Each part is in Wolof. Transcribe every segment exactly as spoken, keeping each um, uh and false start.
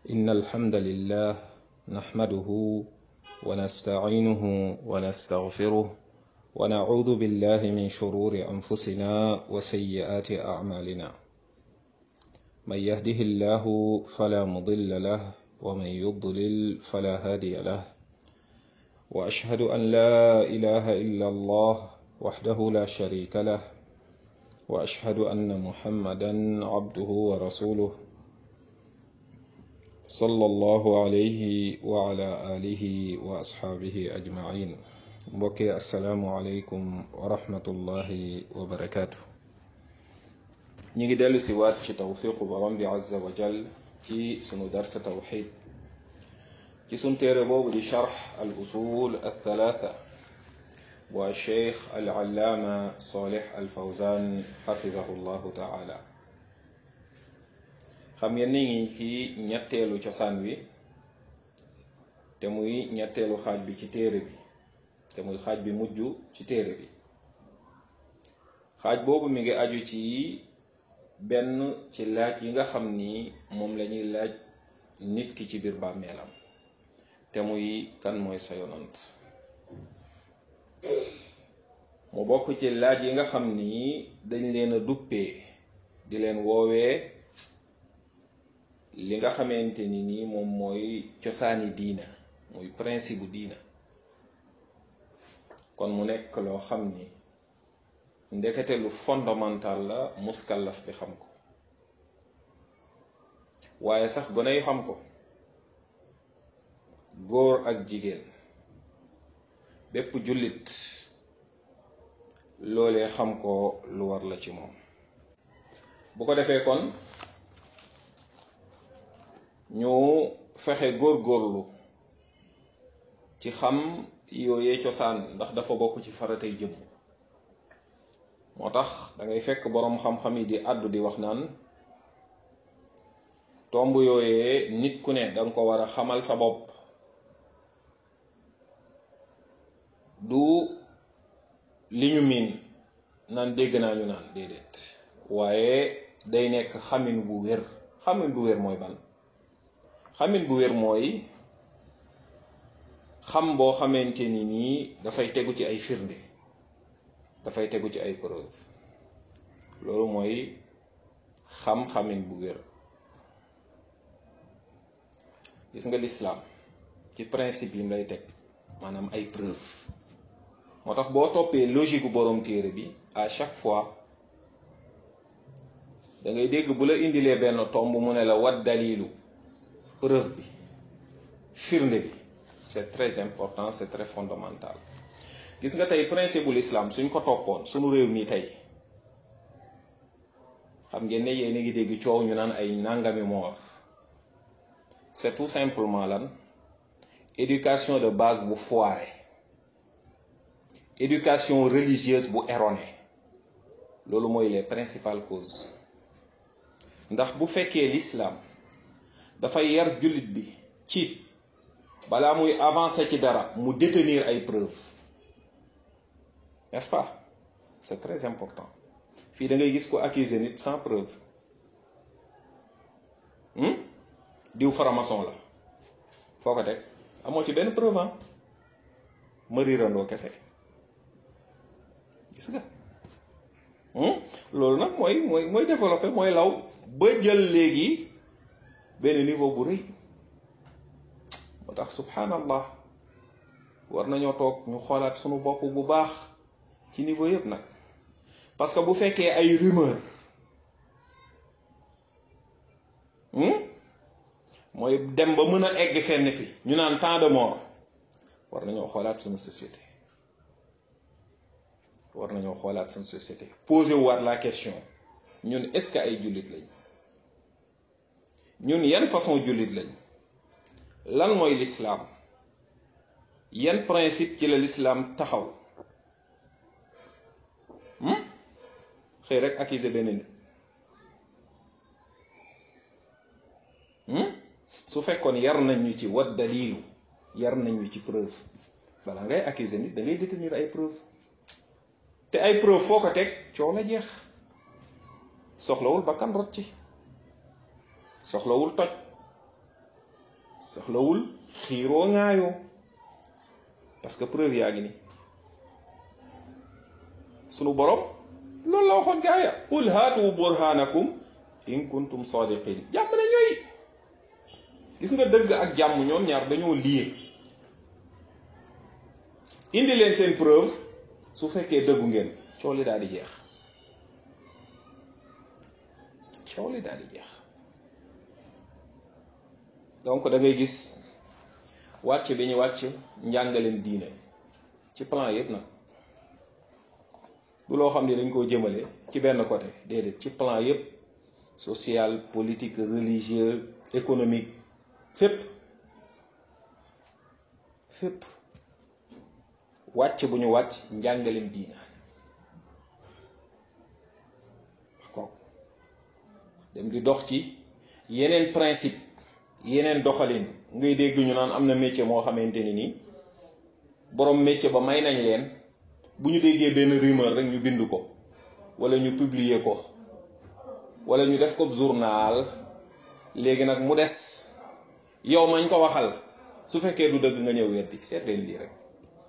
إن الحمد لله نحمده ونستعينه ونستغفره ونعوذ بالله من شرور أنفسنا وسيئات أعمالنا من يهده الله فلا مضل له ومن يضلل فلا هادي له وأشهد أن لا إله إلا الله وحده لا شريك له وأشهد أن محمدا عبده ورسوله صلى الله عليه وعلى آله وأصحابه أجمعين mbokki assalaamu aleykum wa rahmatullahi wa barakaatu. ñi ngi dellu si waat ci tawfiqu borom bi azza wa jal ci sunu darsa tawxid ci sunu téere boobu di charx al usul al thalaatha bu cheikh al allaama salih al fawzan xafidahu llahu taala. xam ngeen ni ngi ci ñetteelu cosaan wi te muy ñetteelu xaaj bi ci téere bi te muy xaaj bi mujj ci téere bi. xaaj boobu mi ngi aju ci benn ci laaj yi nga xam ni moom la ñuy laaj nit ki ci biir bàmmeelam te muy kan mooy sa yonant. mu bokk ci laaj yi nga xam ni dañ leen a duppee di leen woowee li nga xamante ni nii moom mooy cosaani diina, muy principe bu diina. kon mu nekk loo xam ni ndekete lu fondamental la muskallaf bi xam ko, waaye sax gone yi xam ko, góor ak jigéen bépp jullit loolee xam ko lu war la ci moom. bu ko defee kon ñu fexe góor-góorlu ci xam yooyee cosaan, ndax dafa bokk ci faratay jëmm. moo tax da ngay fekk boroom xam-xam yi di àddu di wax naan tomb yooyee nit ku ne danga ko war a xamal sa bopp. du li ñu miin naan dégg naa ñu naan déedéet, waaye day nekk xamin bu wér. xamin bu wér mooy ban? xamin bu wér mooy xam boo xamante ni nii dafay tegu ci ay firnde, dafay tegu ci ay preuve. loolu mooy xam-xamin bu wér. gis nga lislaam ci principe yi lay teg, maanaam ay preuve. moo tax boo toppee logique gu borom téere bi, à chaque fois da ngay dégg bu la indilee benn tomb mu ne la wat dalilu, preuve bi, firnde bi. c'est très important, c'est très fondamental. gis nga tey principe bu l'islam suñ ko toppoon suñu réew mi tey, xam ngeen ne yéen a ngi dégg coow ñu naan ay nangami moor. c'est tout simplement lan? éducation de base bu foiré, éducation religieuse bu erronée. loolu mooy les principales causes. ndax bu fekkee l'islam dafay yar jullit bi ci balaa muy avancer ci dara mu détenir ay preuves, n'est-ce pas? c'est très important. fii da ngay gis ko accuser nit sans preuve. hmm? diw faramason la, foo ko teg? amoo ci benn preuve. ah ma riirandoo kese. gis nga hmm? loolu nag mooy mooy mooy développer, mooy law ba jël léegi benn niveau bu rëy. moo tax subhanallah war nañoo toog ñu xoolaat sunu bopp bu baax ci niveau yëpp nag. parce que bu fekkee ay rumeur mooy dem ba mën a egg fenn fi ñu naan tant de mort, war nañoo xoolaat sunu société. war nañoo xoolaat sunu société posé waat la question, ñun est-ce que ay jullit lañ? ñun yan façon jullit lañ? lan mooy l'islam? yan principe ci la l'islam taxaw? xëy rek accuser benn nit. su fekkoon yar nañ ñu ci wat dalilu, yar nañ ñu ci preuve, balaa ngay accuser nit da ngay détenir ay preuve. te ay preuve foo ko teg coow la jeex. soxlawul bakkan rot ci, soxlawul toj, soxlawul xiiroo ŋaayoo parce que preuve yaa ngi ni sunu borom loolu la waxoon gaaya qul haatu burhanakum in kuntum sadiqin jàmm na ñooy gis nga dëgg ak jàmm ñoom ñaar dañoo lié indi leen seen preuve su fekkee dëggu ngeen coow li daal di jeex coow li daal di jeex donc da ngay gis wàcc bi ñu wàcc njàngaleen diine ci plan yépp nag du loo xam ne dañ koo jëmale ci benn côté déedéet ci plan yépp social politique religieux économique fépp fépp wàcc bu ñu wàcc njàngaleen diine ko dem di dox ci yeneen principe yeneen doxalin ngay dégg ñu naan am na métier moo xamante ni nii borom métier ba may nañ leen bu ñu déggee benn rumeur rek ñu bind ko wala ñu publier ko wala ñu def ko journal léegi nag mu des yow mañ ko waxal su fekkee du dëgg nga ñëw weddi seet leen lii rek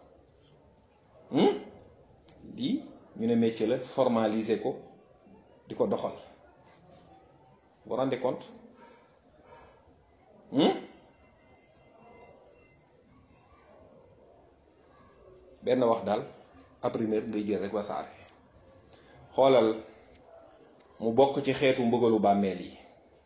lii ñu ne métier la formaliser ko di ko doxal vous vous rendez compte benn wax daal ab rumeur ngay jël rek wasaare xoolal mu bokk ci xeetu mbëgalu bàmmeel yi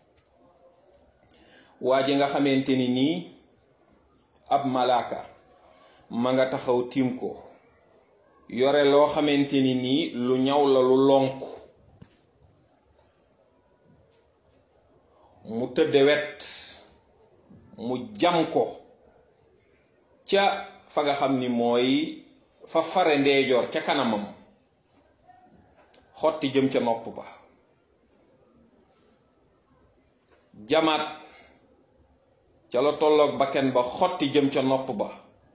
waa ji nga xamante ni nii ab malaaka ma nga taxaw tiim ko yore loo xamante ni nii lu ñaw la lu lonk mu tëdde wet mu jam ko ca fa nga xam ni mooy fa fare ndeejoor ca kanamam xotti jëm ca nopp ba jamaat ca la tolloog bakken ba xotti jëm ca nopp ba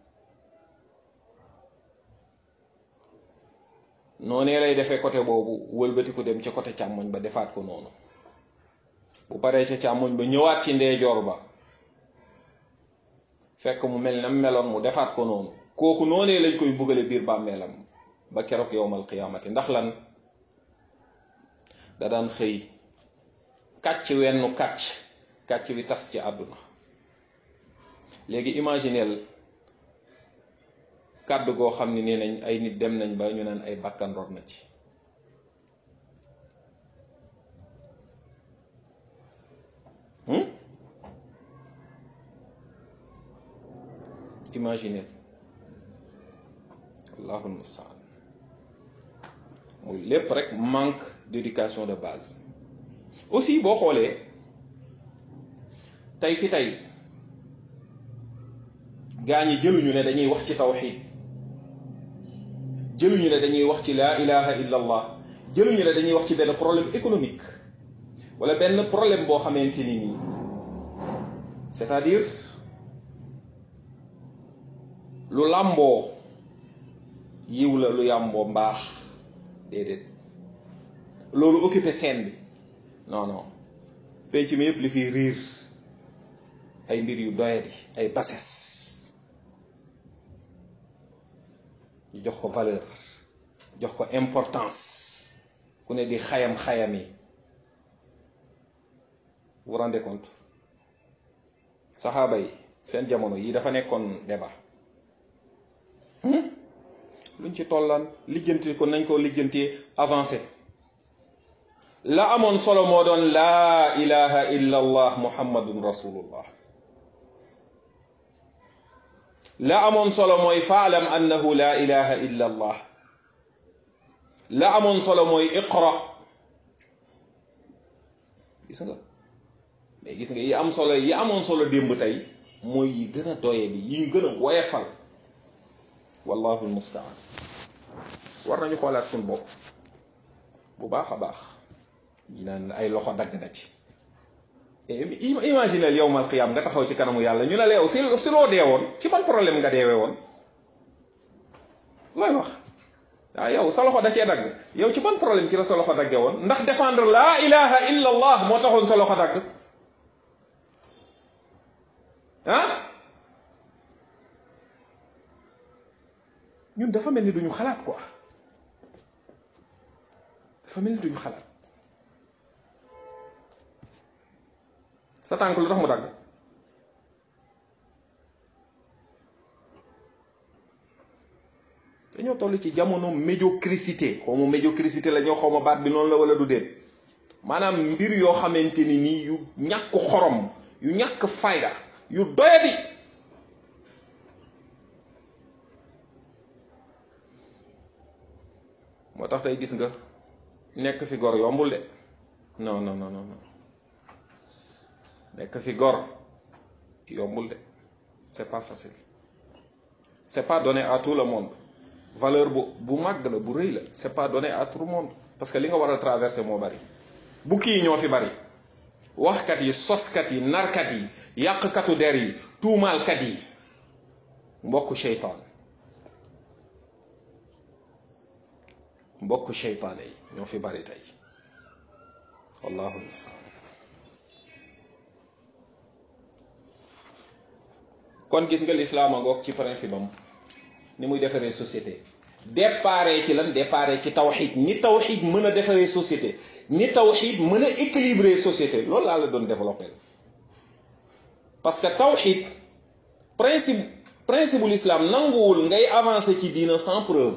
noonee lay defee côté boobu wëlbati ko dem ca côté càmmoñ ba defaat ko noonu bu paree ca càmmoñ ba ñëwaat ci ndeejoor ba fekk mu mel na meloon mu defaat ko noonu kooku noonee lañ koy mbugale biir bàmmeelam ba keroog yowmal qiyaamati ndax lan da daan xëy kàcc wennu kàcc kàcc bi tas ci àdduna léegi imagineel kàddu goo xam ne nee nañ ay nit dem nañ ba ñu naan ay bakkan rot na ci imagineel allahu almustaan muy lépp rek manque d'éducation de base aussi boo xoolee tey fi tey gaa ñi jëluñu ne dañuy wax ci tawxiid jëluñu ne dañuy wax ci laa ilaha illa allah jëluñu ne dañuy wax ci benn problème économique wala benn problème boo xamante ni nii c'est-à-dire lu làmboo yiw la lu yàmboo mbaax déedéet loolu occupé scène bi non non penc mi yëpp li fiy riir ay mbir yu doyadi ay bassesse ñu jox ko valeur jox ko importance ku ne di xayam xayam yi vous vous rendez compte saxaaba yi seen jamono yi dafa nekkoon débat luñ ci tollaan lijjanti ko nañ ko lijjantee avancé la amoon solo moo doon laa ilaha illa allah muhammadun rasulullah la amoon solo mooy faalam annahu la ilaha illa allah la amoon solo mooy iqra gis nga mais gis nga yi am solo yi amoon solo démb tey mooy yi gën a doye bi yi ñu gën a woyefal wallahu almustaan war nañu xoolaat suñu bopp bu baax a baax ñu naan ay loxo dagg na ci imaginel yowmal qiyaam nga taxaw ci kanamu yàlla ñu ne la yow si si loo dee woon ci ban problème nga deewee woon looy wax waaw yow sa loxo da cee dagg yow ci ban problème ci la sa loxo daggee woon ndax défendre laa ilaha illa allah moo taxoon sa loxo dagg ah ñun dafa mel ni duñu xalaat quoi dafa mel ni duñu xalaat sa tànk lu tax mu dagg dañoo toll ci jamono médiocrité xaw ma médiocrité la ñoo xaw ma baat bi noonu la wala du déet maanaam mbir yoo xamante ni nii yu ñàkk xorom yu ñàkk fayda yu doyadi moo tax tey gis nga nekk fi gor yombul de non non non non nekk fi gor yombul de c'est pas facile c'est pas donné à tout le monde valeur bu bu màgg la bu rëy la c'est pas donné à tout le monde parce que li nga war a traverser moo bari bukki yi ñoo fi bari waxkat yi soskat yi narkat yi yàqkatu der yi tuumaalkat yi mbokku seytaan mbokku seytaane yi ñoo fi bari tey wallahu mustaan kon gis nga lislaam a ngoog ci principe am ni muy defaree société déparé ci lan déparé ci tawxid ni tawxid mën a defaree société ni tawxid mën a équilibrer société loolu laa la doon développé parce que tawxid principe principe bu l'islam nanguwul ngay avancer ci diina sans preuve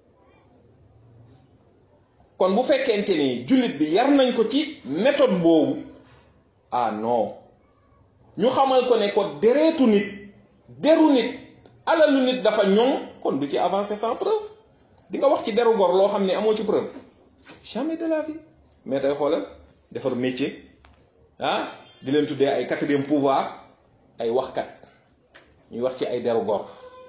kon bu fekkente ni jullit bi yar nañ ko ci méthode boobu ah non ñu xamal ko ne ko deretu nit deru nit alalu nit dafa ñoŋ kon du ci avancer sans preuve di nga wax ci deru gor loo xam ne amoo ci preuve jamais de la vie mais tey xoolal defar métier ah di leen tuddee ay quatrième pouvoir ay waxkat ñuy wax ci ay deru gor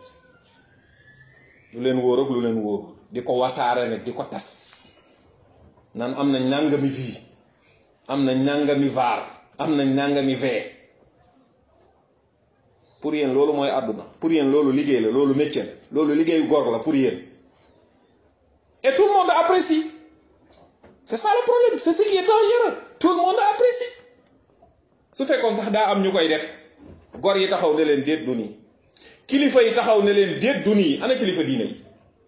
lu leen wóor ak lu leen wóorul di ko wasaare nag di ko tas naan am nañ nàngami vie am nañ nàngami vaar am nañ nàngami vee pour yéen loolu mooy àdduna pour yéen loolu liggéey la loolu métier la loolu liggéeyu góor la pour yéen et tout le monde apprécie c'est ça le problème c'est ce qui est dangereux tout le monde apprécie su fekkoon sax daa am ñu koy def góor yi taxaw ne leen déet du nii kilifa yi taxaw ne leen déet du nii ana kilifa diine yi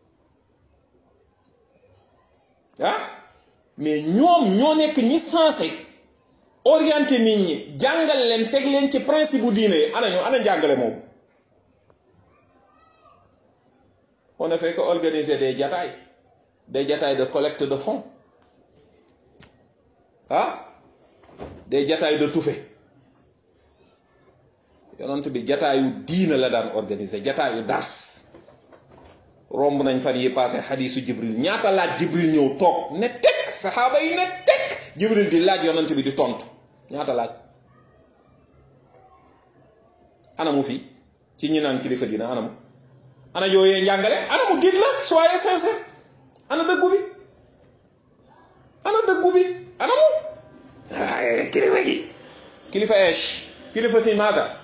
ah mais ñoom ñoo nekk ñi censé orienté nit ñi jàngal leen teg leen ci principe bu diine yi ana ñu ana jàngale moom on a fait que organiser des jataay des jataay de collecte de fonds ah des jataay de tufe yonent bi jataayu diina la daan organiser jataayu dars romb nañ fan yi passé xadiisu jibril ñaata laaj jibril ñëw toog ne tekk saxaaba yi ne tekk jibril di laaj yonent bi di tontu ñaata laaj anamu fii ci ñi naan kilifa diina anamu ana yooyee njàngale anamu dit la soyez sincère ana dëggu bi ana dëggu bi anamu waaye kilifa gi kilifa eesh kilifa fii maasa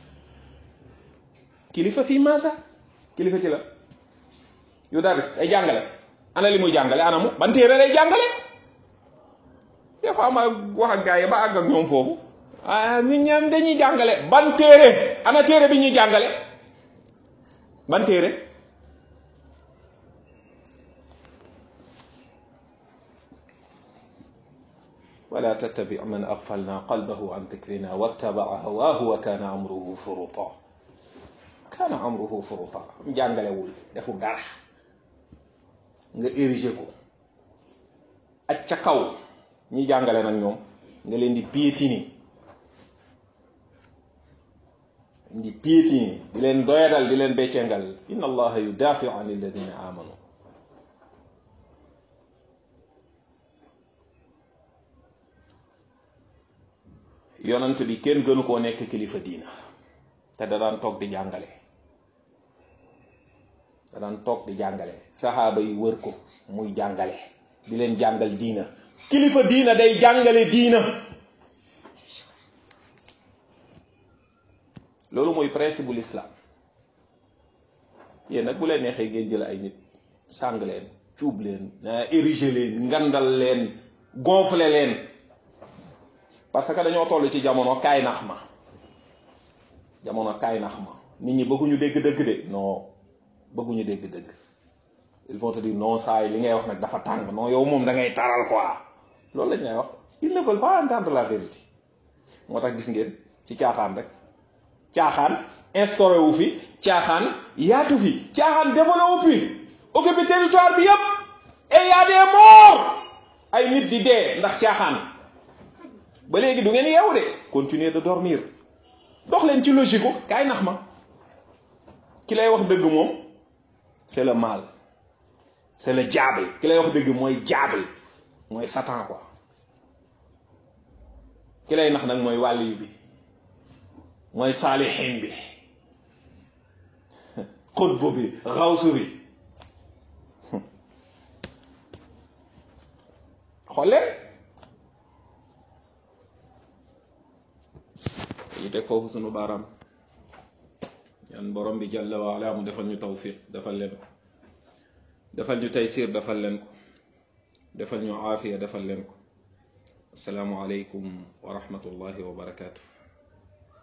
kilifa fii maasa kilifa ci la yu daris ay jàngale ana li muy jàngale anamu ban téere lay jàngale des fois ma wax ak gars yi ba àgg ak ñoom foofu ah nit ñam dañuy jàngale ban téere ana téere bi ñuy jàngale ban téere wala tattabi man aghfalna qalbahu an dhikrina wattaba'a hawahu wa kana amruhu furuta kana amruhu furuta am jàngalewul defu dara nga érigé ko ak ca kaw ñi jàngale nag ñoom nga leen di piétiner di piétiner di leen doyadal di leen beccengal inna allaha yudafi'u an alladhina amanu yonent bi kenn gënu koo nekk kilifa diina te da daan toog di jàngale da daan toog di jàngale saxaaba yi wër ko muy jàngale di leen jàngal diina kilifa diina day jàngale diina loolu mooy principe bu l'islam yéen nag bu leen neexee ngeen jël ay nit sàng leen cuub leen ériger leen ngandal leen gonfler leen parce que dañoo toll ci jamono kaay nax ma jamono kaay nax ma nit ñi bëgguñu dégg dëgg de non bëgguñu dégg dëgg ils vont te dire non saa yi li ngay wax nag dafa tàng non yow moom da ngay taral quoi loolu lañ lay wax ils ne veulent pas entendre la vérité moo tax gis ngeen ci caaxaan rek caaxaan instauré wu fi caaxaan yaatu fi caaxaan développé fi occupé territoire bi yépp et y a des morts ay nit di dee ndax caaxaan ba léegi du ngeen yeewu de continuer de dormir dox leen ci logique kaay nax ma ki lay wax dëgg moom c'est le mal c'est le diable ki lay wax dëgg mooy diable mooy satan quoi ki lay nax nag mooy wàlli bi mooy saalihin bi xutbu bi xawsu bi xoolee yi teg foofu sunu baaraam yan borom bi jalla wa ala mu defal ñu tawfiq defal leen ko defal ñu taysir defal leen ko defal ñu aafiya defal leen ko assalaamu aleykum wa rahmatullahi wa barakaatu